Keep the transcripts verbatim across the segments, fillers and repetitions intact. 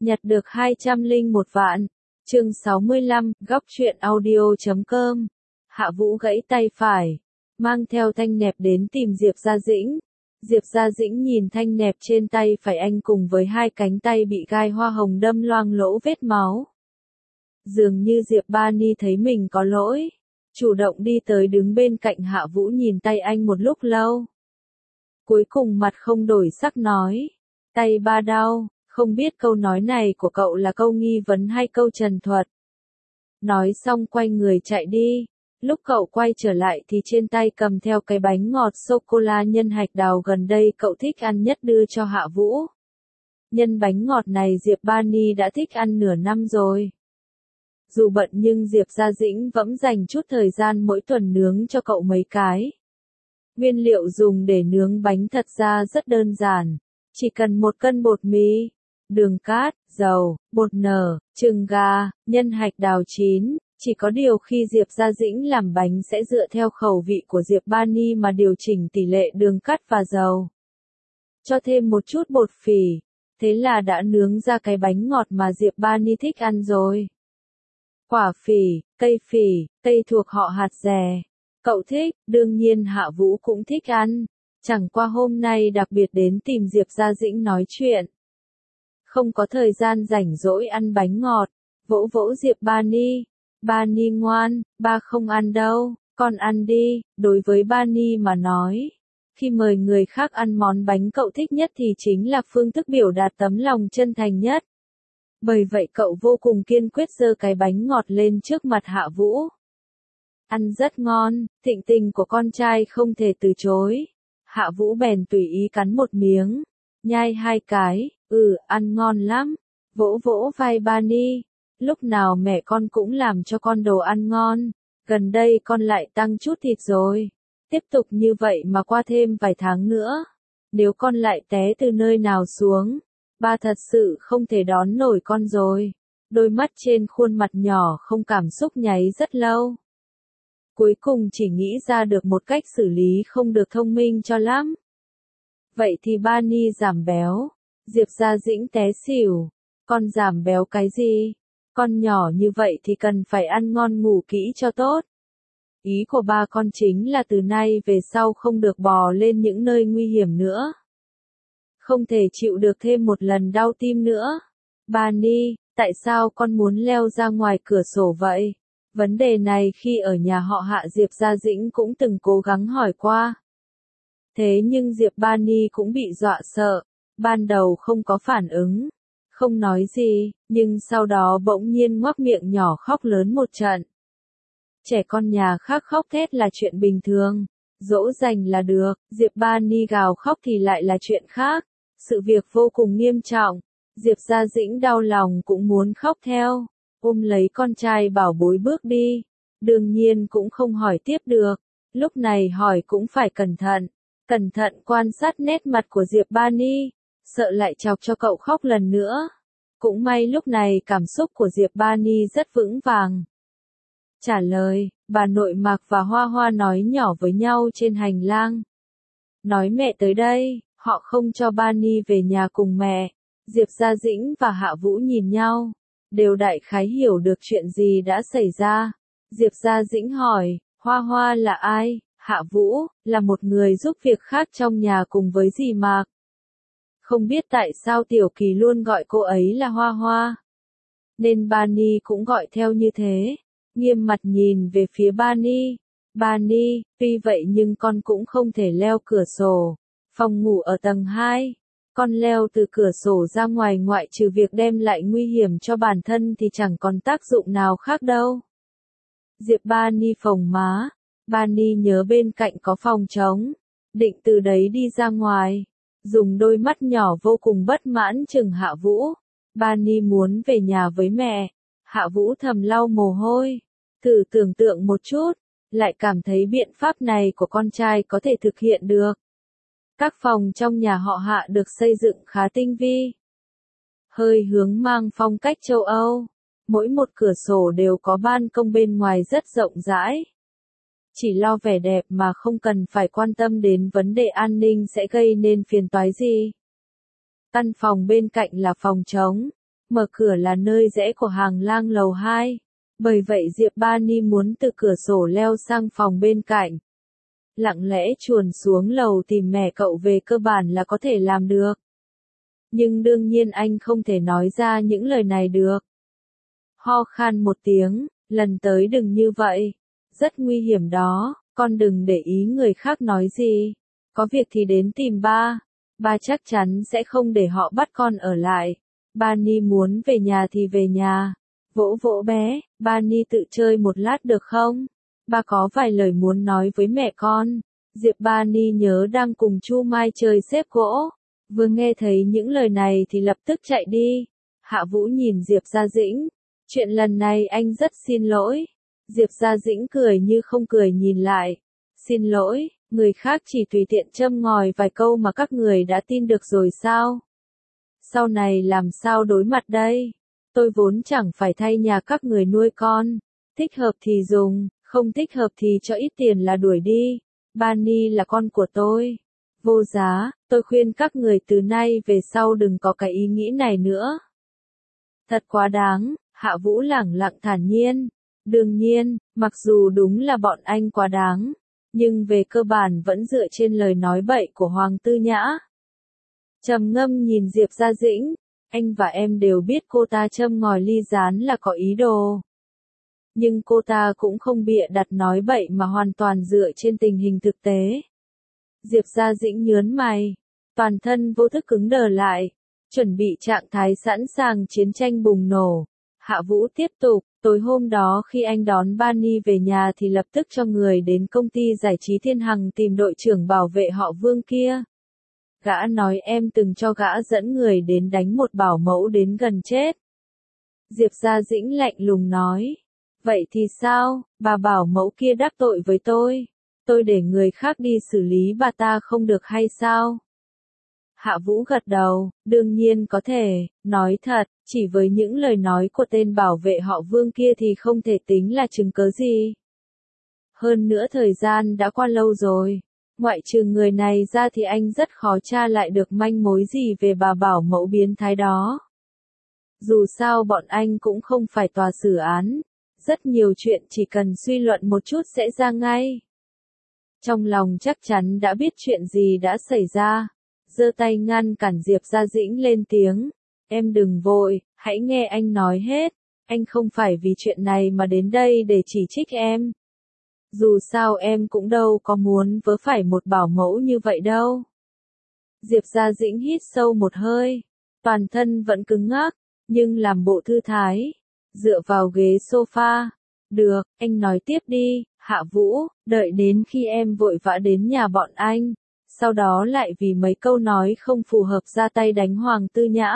Nhặt được hai trăm lẻ một vạn. Chương sáu mươi lăm, góc truyện audio chấm com. Hạ Vũ gãy tay phải, mang theo thanh nẹp đến tìm Diệp Gia Dĩnh. Diệp Gia Dĩnh nhìn thanh nẹp trên tay phải anh cùng với hai cánh tay bị gai hoa hồng đâm loang lỗ vết máu. Dường như Diệp Ba Ni thấy mình có lỗi, chủ động đi tới đứng bên cạnh Hạ Vũ nhìn tay anh một lúc lâu. Cuối cùng mặt không đổi sắc nói, tay ba đau. Không biết câu nói này của cậu là câu nghi vấn hay câu trần thuật. Nói xong quay người chạy đi. Lúc cậu quay trở lại thì trên tay cầm theo cái bánh ngọt sô-cô-la nhân hạch đào gần đây cậu thích ăn nhất đưa cho Hạ Vũ. Nhân bánh ngọt này Diệp Ba Ni đã thích ăn nửa năm rồi. Dù bận nhưng Diệp Gia Dĩnh vẫn dành chút thời gian mỗi tuần nướng cho cậu mấy cái. Nguyên liệu dùng để nướng bánh thật ra rất đơn giản. Chỉ cần một cân bột mì, đường cát, dầu, bột nở, trứng gà, nhân hạch đào chín, chỉ có điều khi Diệp Gia Dĩnh làm bánh sẽ dựa theo khẩu vị của Diệp Ba Ni mà điều chỉnh tỷ lệ đường cát và dầu. Cho thêm một chút bột phỉ, thế là đã nướng ra cái bánh ngọt mà Diệp Ba Ni thích ăn rồi. Quả phỉ, cây phỉ, cây thuộc họ hạt dẻ. Cậu thích, đương nhiên Hạ Vũ cũng thích ăn. Chẳng qua hôm nay đặc biệt đến tìm Diệp Gia Dĩnh nói chuyện. Không có thời gian rảnh rỗi ăn bánh ngọt, vỗ vỗ Diệp Ba Ni. Ba Ni ngoan, ba không ăn đâu, con ăn đi. Đối với Ba Ni mà nói, khi mời người khác ăn món bánh cậu thích nhất thì chính là phương thức biểu đạt tấm lòng chân thành nhất. Bởi vậy cậu vô cùng kiên quyết giơ cái bánh ngọt lên trước mặt Hạ Vũ. Ăn rất ngon, thịnh tình của con trai không thể từ chối. Hạ Vũ bèn tùy ý cắn một miếng, nhai hai cái, ừ, ăn ngon lắm. Vỗ vỗ vai Ba Ni, lúc nào mẹ con cũng làm cho con đồ ăn ngon, gần đây con lại tăng chút thịt rồi. Tiếp tục như vậy mà qua thêm vài tháng nữa, nếu con lại té từ nơi nào xuống, ba thật sự không thể đón nổi con rồi. Đôi mắt trên khuôn mặt nhỏ không cảm xúc nháy rất lâu. Cuối cùng chỉ nghĩ ra được một cách xử lý không được thông minh cho lắm. Vậy thì Ba Ni giảm béo. Diệp Gia Dĩnh té xỉu. Con giảm béo cái gì? Con nhỏ như vậy thì cần phải ăn ngon ngủ kỹ cho tốt. Ý của ba con chính là từ nay về sau không được bò lên những nơi nguy hiểm nữa. Không thể chịu được thêm một lần đau tim nữa. Ba Ni, tại sao con muốn leo ra ngoài cửa sổ vậy? Vấn đề này khi ở nhà họ Hạ Diệp Gia Dĩnh cũng từng cố gắng hỏi qua. Thế nhưng Diệp Ba Ni cũng bị dọa sợ, ban đầu không có phản ứng, không nói gì, nhưng sau đó bỗng nhiên ngoác miệng nhỏ khóc lớn một trận. Trẻ con nhà khác khóc thét là chuyện bình thường, dỗ dành là được, Diệp Ba Ni gào khóc thì lại là chuyện khác, sự việc vô cùng nghiêm trọng, Diệp Gia Dĩnh đau lòng cũng muốn khóc theo. Ôm lấy con trai bảo bối bước đi, đương nhiên cũng không hỏi tiếp được, lúc này hỏi cũng phải cẩn thận, cẩn thận quan sát nét mặt của Diệp Ba Ni, sợ lại chọc cho cậu khóc lần nữa. Cũng may lúc này cảm xúc của Diệp Ba Ni rất vững vàng. Trả lời, bà nội Mạc và Hoa Hoa nói nhỏ với nhau trên hành lang. Nói mẹ tới đây, họ không cho Ba Ni về nhà cùng mẹ. Diệp Gia Dĩnh và Hạ Vũ nhìn nhau, đều đại khái hiểu được chuyện gì đã xảy ra. Diệp Gia Dĩnh hỏi, Hoa Hoa là ai? Hạ Vũ, là một người giúp việc khác trong nhà cùng với dì Mạc. Không biết tại sao Tiểu Kỳ luôn gọi cô ấy là Hoa Hoa. Nên Ba Ni cũng gọi theo như thế. Nghiêm mặt nhìn về phía Ba Ni. Ba Ni, tuy vậy nhưng con cũng không thể leo cửa sổ. Phòng ngủ ở tầng hai. Con leo từ cửa sổ ra ngoài ngoại trừ việc đem lại nguy hiểm cho bản thân thì chẳng còn tác dụng nào khác đâu. Diệp Ba Ni phồng má. Ba Ni nhớ bên cạnh có phòng trống. Định từ đấy đi ra ngoài. Dùng đôi mắt nhỏ vô cùng bất mãn chừng Hạ Vũ. Ba Ni muốn về nhà với mẹ. Hạ Vũ thầm lau mồ hôi. Thử tưởng tượng một chút. Lại cảm thấy biện pháp này của con trai có thể thực hiện được. Các phòng trong nhà họ Hạ được xây dựng khá tinh vi. Hơi hướng mang phong cách châu Âu. Mỗi một cửa sổ đều có ban công bên ngoài rất rộng rãi. Chỉ lo vẻ đẹp mà không cần phải quan tâm đến vấn đề an ninh sẽ gây nên phiền toái gì. Căn phòng bên cạnh là phòng trống. Mở cửa là nơi rẽ của hàng lang lầu hai. Bởi vậy Diệp Ba Ni muốn từ cửa sổ leo sang phòng bên cạnh. Lặng lẽ chuồn xuống lầu tìm mẹ cậu về cơ bản là có thể làm được. Nhưng đương nhiên anh không thể nói ra những lời này được. Ho khan một tiếng, lần tới đừng như vậy. Rất nguy hiểm đó, con đừng để ý người khác nói gì. Có việc thì đến tìm ba. Ba chắc chắn sẽ không để họ bắt con ở lại. Ba Ni muốn về nhà thì về nhà. Vỗ vỗ bé, Ba Ni tự chơi một lát được không? Ba có vài lời muốn nói với mẹ con. Diệp Ba Ni nhớ đang cùng Chu Mai chơi xếp gỗ. Vừa nghe thấy những lời này thì lập tức chạy đi. Hạ Vũ nhìn Diệp Gia Dĩnh. Chuyện lần này anh rất xin lỗi. Diệp Gia Dĩnh cười như không cười nhìn lại. Xin lỗi, người khác chỉ tùy tiện châm ngòi vài câu mà các người đã tin được rồi sao? Sau này làm sao đối mặt đây? Tôi vốn chẳng phải thay nhà các người nuôi con. Thích hợp thì dùng, không thích hợp thì cho ít tiền là đuổi đi. Ba Ni là con của tôi. Vô giá, tôi khuyên các người từ nay về sau đừng có cái ý nghĩ này nữa. Thật quá đáng, Hạ Vũ lẳng lặng thản nhiên. Đương nhiên, mặc dù đúng là bọn anh quá đáng, nhưng về cơ bản vẫn dựa trên lời nói bậy của Hoàng Tư Nhã. Trầm ngâm nhìn Diệp Gia Dĩnh, anh và em đều biết cô ta châm ngòi ly gián là có ý đồ. Nhưng cô ta cũng không bịa đặt nói bậy mà hoàn toàn dựa trên tình hình thực tế. Diệp Gia Dĩnh nhớn mày, toàn thân vô thức cứng đờ lại, chuẩn bị trạng thái sẵn sàng chiến tranh bùng nổ. Hạ Vũ tiếp tục, tối hôm đó khi anh đón Ba Ni về nhà thì lập tức cho người đến công ty giải trí Thiên Hằng tìm đội trưởng bảo vệ họ Vương kia. Gã nói em từng cho gã dẫn người đến đánh một bảo mẫu đến gần chết. Diệp Gia Dĩnh lạnh lùng nói. Vậy thì sao, bà bảo mẫu kia đắc tội với tôi. Tôi để người khác đi xử lý bà ta không được hay sao? Hạ Vũ gật đầu, đương nhiên có thể, nói thật, chỉ với những lời nói của tên bảo vệ họ Vương kia thì không thể tính là chứng cớ gì. Hơn nữa thời gian đã qua lâu rồi, ngoại trừ người này ra thì anh rất khó tra lại được manh mối gì về bà bảo mẫu biến thái đó. Dù sao bọn anh cũng không phải tòa xử án, rất nhiều chuyện chỉ cần suy luận một chút sẽ ra ngay. Trong lòng chắc chắn đã biết chuyện gì đã xảy ra. Giơ tay ngăn cản Diệp Gia Dĩnh lên tiếng. Em đừng vội, hãy nghe anh nói hết. Anh không phải vì chuyện này mà đến đây để chỉ trích em. Dù sao em cũng đâu có muốn vớ phải một bảo mẫu như vậy đâu. Diệp Gia Dĩnh hít sâu một hơi. Toàn thân vẫn cứng ngắc, nhưng làm bộ thư thái. Dựa vào ghế sofa. Được, anh nói tiếp đi, Hạ Vũ, đợi đến khi em vội vã đến nhà bọn anh. Sau đó lại vì mấy câu nói không phù hợp ra tay đánh Hoàng Tư Nhã.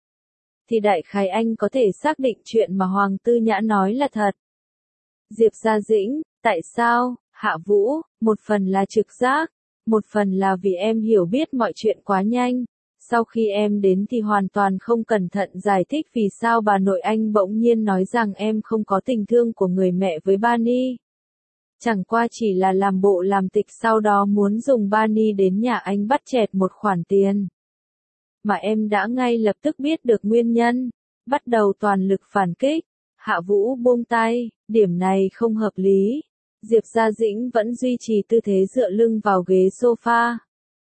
Thì đại khái anh có thể xác định chuyện mà Hoàng Tư Nhã nói là thật. Diệp Gia Dĩnh, tại sao, Hạ Vũ, một phần là trực giác, một phần là vì em hiểu biết mọi chuyện quá nhanh. Sau khi em đến thì hoàn toàn không cẩn thận giải thích vì sao bà nội anh bỗng nhiên nói rằng em không có tình thương của người mẹ với Ba Ni. Chẳng qua chỉ là làm bộ làm tịch sau đó muốn dùng Ba Ni đến nhà anh bắt chẹt một khoản tiền. Mà em đã ngay lập tức biết được nguyên nhân, bắt đầu toàn lực phản kích. Hạ Vũ buông tay, điểm này không hợp lý. Diệp Gia Dĩnh vẫn duy trì tư thế dựa lưng vào ghế sofa.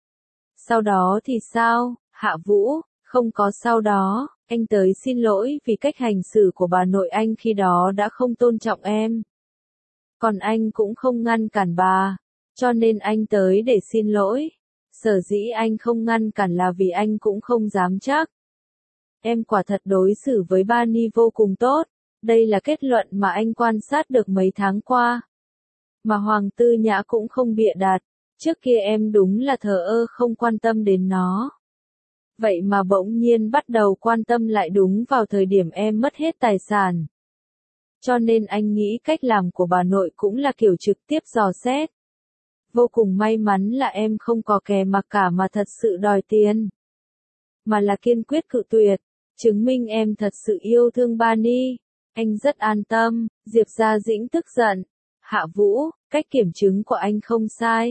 Sau đó thì sao, Hạ Vũ, không có sau đó, anh tới xin lỗi vì cách hành xử của bà nội anh khi đó đã không tôn trọng em. Còn anh cũng không ngăn cản bà, cho nên anh tới để xin lỗi. Sở dĩ anh không ngăn cản là vì anh cũng không dám chắc. Em quả thật đối xử với Ba Ni vô cùng tốt, đây là kết luận mà anh quan sát được mấy tháng qua. Mà Hoàng Tư Nhã cũng không bịa đặt, trước kia em đúng là thờ ơ không quan tâm đến nó. Vậy mà bỗng nhiên bắt đầu quan tâm lại đúng vào thời điểm em mất hết tài sản. Cho nên anh nghĩ cách làm của bà nội cũng là kiểu trực tiếp dò xét. Vô cùng may mắn là em không có kè mặc cả mà thật sự đòi tiền. Mà là kiên quyết cự tuyệt, chứng minh em thật sự yêu thương Ba Ni. Anh rất an tâm, Diệp Gia Dĩnh tức giận. Hạ Vũ, cách kiểm chứng của anh không sai.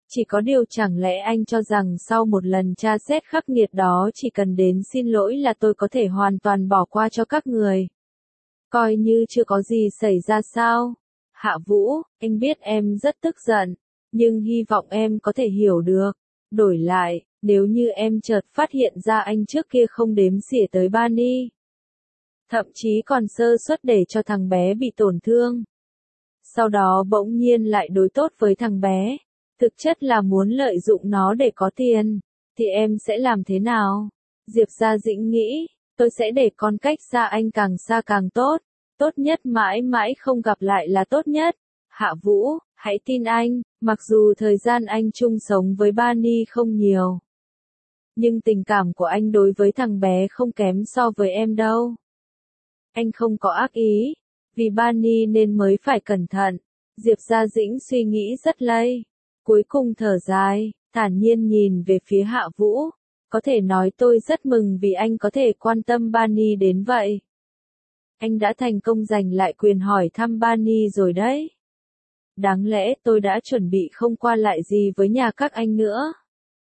Chỉ có điều chẳng lẽ anh cho rằng sau một lần tra xét khắc nghiệt đó chỉ cần đến xin lỗi là tôi có thể hoàn toàn bỏ qua cho các người. Coi như chưa có gì xảy ra sao? Hạ Vũ, anh biết em rất tức giận, nhưng hy vọng em có thể hiểu được. Đổi lại, nếu như em chợt phát hiện ra anh trước kia không đếm xỉa tới Bani, thậm chí còn sơ suất để cho thằng bé bị tổn thương, sau đó bỗng nhiên lại đối tốt với thằng bé, thực chất là muốn lợi dụng nó để có tiền, thì em sẽ làm thế nào? Diệp Gia Dĩnh nghĩ, tôi sẽ để con cách xa anh càng xa càng tốt, tốt nhất mãi mãi không gặp lại là tốt nhất. Hạ Vũ, hãy tin anh, mặc dù thời gian anh chung sống với Bani không nhiều, nhưng tình cảm của anh đối với thằng bé không kém so với em đâu. Anh không có ác ý, vì Bani nên mới phải cẩn thận. Diệp Gia Dĩnh suy nghĩ rất lây, cuối cùng thở dài, thản nhiên nhìn về phía Hạ Vũ. Có thể nói tôi rất mừng vì anh có thể quan tâm Bani đến vậy. Anh đã thành công giành lại quyền hỏi thăm Bani rồi đấy. Đáng lẽ tôi đã chuẩn bị không qua lại gì với nhà các anh nữa.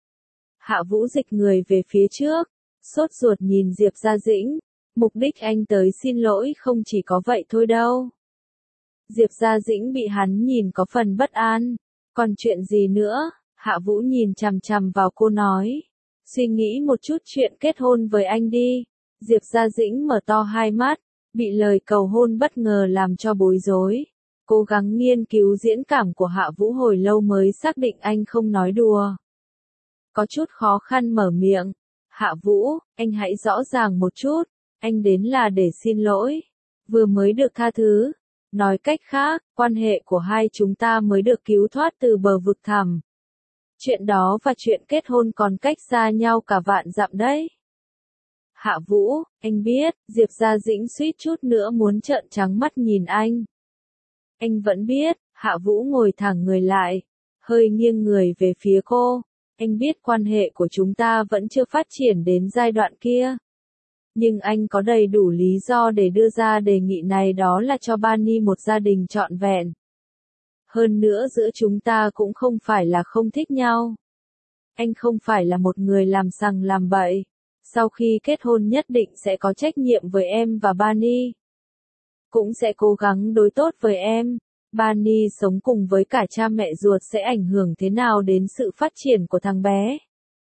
Hạ Vũ dịch người về phía trước, sốt ruột nhìn Diệp Gia Dĩnh. Mục đích anh tới xin lỗi không chỉ có vậy thôi đâu. Diệp Gia Dĩnh bị hắn nhìn có phần bất an. Còn chuyện gì nữa? Hạ Vũ nhìn chằm chằm vào cô nói. Suy nghĩ một chút chuyện kết hôn với anh đi. Diệp Gia Dĩnh mở to hai mắt, bị lời cầu hôn bất ngờ làm cho bối rối. Cố gắng nghiên cứu diễn cảm của Hạ Vũ hồi lâu mới xác định anh không nói đùa. Có chút khó khăn mở miệng. Hạ Vũ, anh hãy rõ ràng một chút. Anh đến là để xin lỗi. Vừa mới được tha thứ. Nói cách khác, quan hệ của hai chúng ta mới được cứu thoát từ bờ vực thẳm. Chuyện đó và chuyện kết hôn còn cách xa nhau cả vạn dặm đấy. Hạ Vũ, anh biết, Diệp Gia Dĩnh suýt chút nữa muốn trợn trắng mắt nhìn anh. Anh vẫn biết, Hạ Vũ ngồi thẳng người lại, hơi nghiêng người về phía cô. Anh biết quan hệ của chúng ta vẫn chưa phát triển đến giai đoạn kia. Nhưng anh có đầy đủ lý do để đưa ra đề nghị này, đó là cho Bani một gia đình trọn vẹn. Hơn nữa giữa chúng ta cũng không phải là không thích nhau. Anh không phải là một người làm sằng làm bậy. Sau khi kết hôn nhất định sẽ có trách nhiệm với em và Bani. Cũng sẽ cố gắng đối tốt với em. Bani sống cùng với cả cha mẹ ruột sẽ ảnh hưởng thế nào đến sự phát triển của thằng bé.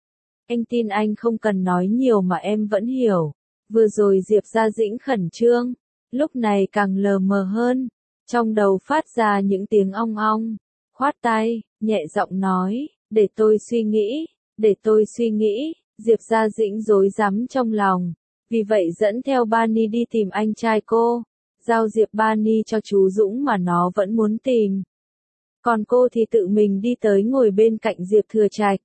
Anh tin anh không cần nói nhiều mà em vẫn hiểu. Vừa rồi Diệp Gia Dĩnh khẩn trương, lúc này càng lờ mờ hơn, trong đầu phát ra những tiếng ong ong, khoát tay, nhẹ giọng nói, để tôi suy nghĩ, để tôi suy nghĩ. Diệp Gia Dĩnh rối rắm trong lòng, vì vậy dẫn theo Bani đi tìm anh trai cô, giao Diệp Bani cho chú Dũng mà nó vẫn muốn tìm. Còn cô thì tự mình đi tới ngồi bên cạnh Diệp Thừa Trạch.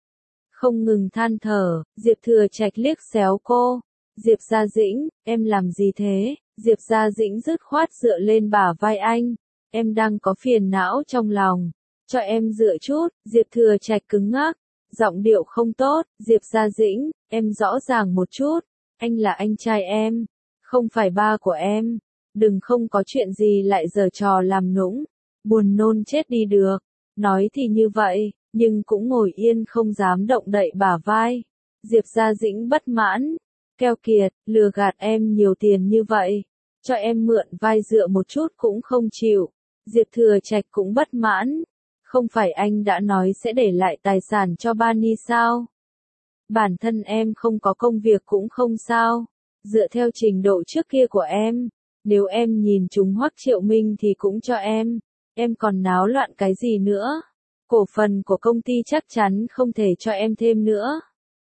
Không ngừng than thở, Diệp Thừa Trạch liếc xéo cô. Diệp Gia Dĩnh, em làm gì thế? Diệp Gia Dĩnh dứt khoát dựa lên bả vai anh. Em đang có phiền não trong lòng. Cho em dựa chút. Diệp Thừa Trạch cứng ngắc. Giọng điệu không tốt. Diệp Gia Dĩnh, em rõ ràng một chút. Anh là anh trai em. Không phải ba của em. Đừng không có chuyện gì lại giở trò làm nũng. Buồn nôn chết đi được. Nói thì như vậy, nhưng cũng ngồi yên không dám động đậy bả vai. Diệp Gia Dĩnh bất mãn. Keo kiệt, lừa gạt em nhiều tiền như vậy. Cho em mượn vai dựa một chút cũng không chịu. Diệp Thừa Trạch cũng bất mãn. Không phải anh đã nói sẽ để lại tài sản cho Bani sao? Bản thân em không có công việc cũng không sao. Dựa theo trình độ trước kia của em, nếu em nhìn chúng Hoắc Triệu Minh thì cũng cho em. Em còn náo loạn cái gì nữa? Cổ phần của công ty chắc chắn không thể cho em thêm nữa.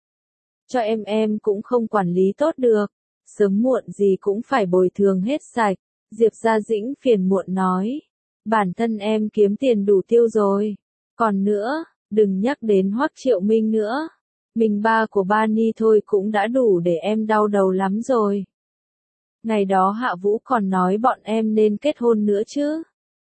Cho em em cũng không quản lý tốt được. Sớm muộn gì cũng phải bồi thường hết sạch. Diệp Gia Dĩnh phiền muộn nói. Bản thân em kiếm tiền đủ tiêu rồi. Còn nữa, đừng nhắc đến Hoắc Triệu Minh nữa. Mình ba của Bani thôi cũng đã đủ để em đau đầu lắm rồi. Ngày đó Hạ Vũ còn nói bọn em nên kết hôn nữa chứ.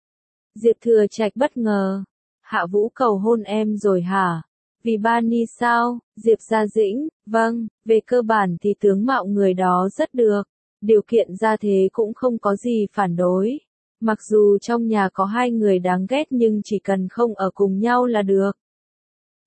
Diệp Thừa Trạch bất ngờ. Hạ Vũ cầu hôn em rồi hả? Vì Bani sao? Diệp Gia Dĩnh, vâng, về cơ bản thì tướng mạo người đó rất được. Điều kiện gia thế cũng không có gì phản đối. Mặc dù trong nhà có hai người đáng ghét nhưng chỉ cần không ở cùng nhau là được.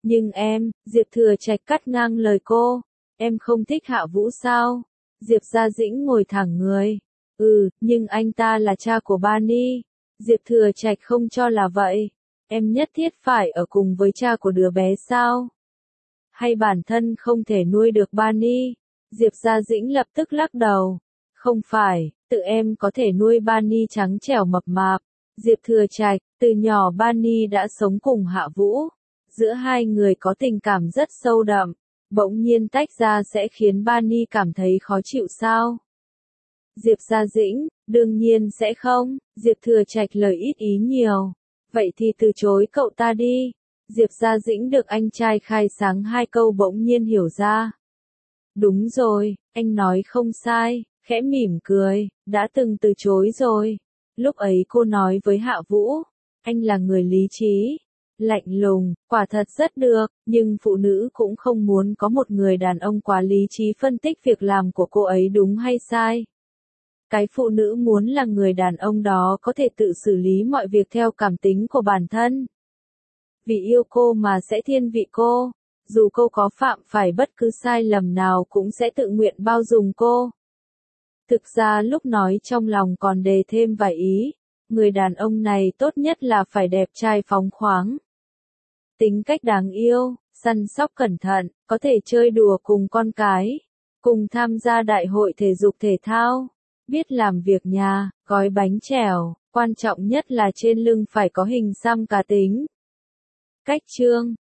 Nhưng em, Diệp Thừa Trạch cắt ngang lời cô, em không thích Hạ Vũ sao? Diệp Gia Dĩnh ngồi thẳng người. Ừ, nhưng anh ta là cha của Bani. Diệp Thừa Trạch không cho là vậy. Em nhất thiết phải ở cùng với cha của đứa bé sao? Hay bản thân không thể nuôi được Bani? Diệp Gia Dĩnh lập tức lắc đầu. Không phải, tự em có thể nuôi Bani trắng trẻo mập mạp. Diệp Thừa Trạch, từ nhỏ Bani đã sống cùng Hạ Vũ. Giữa hai người có tình cảm rất sâu đậm. Bỗng nhiên tách ra sẽ khiến Bani cảm thấy khó chịu sao? Diệp Gia Dĩnh, đương nhiên sẽ không. Diệp Thừa Trạch lời ít ý nhiều. Vậy thì từ chối cậu ta đi. Diệp Gia Dĩnh được anh trai khai sáng hai câu bỗng nhiên hiểu ra. Đúng rồi, anh nói không sai, khẽ mỉm cười, đã từng từ chối rồi. Lúc ấy cô nói với Hạ Vũ, anh là người lý trí, lạnh lùng, quả thật rất được, nhưng phụ nữ cũng không muốn có một người đàn ông quá lý trí phân tích việc làm của cô ấy đúng hay sai. Cái phụ nữ muốn là người đàn ông đó có thể tự xử lý mọi việc theo cảm tính của bản thân. Vì yêu cô mà sẽ thiên vị cô, dù cô có phạm phải bất cứ sai lầm nào cũng sẽ tự nguyện bao dung cô. Thực ra lúc nói trong lòng còn đề thêm vài ý, người đàn ông này tốt nhất là phải đẹp trai phóng khoáng. Tính cách đáng yêu, săn sóc cẩn thận, có thể chơi đùa cùng con cái, cùng tham gia đại hội thể dục thể thao, biết làm việc nhà, gói bánh trèo, quan trọng nhất là trên lưng phải có hình xăm cá tính. Cách chương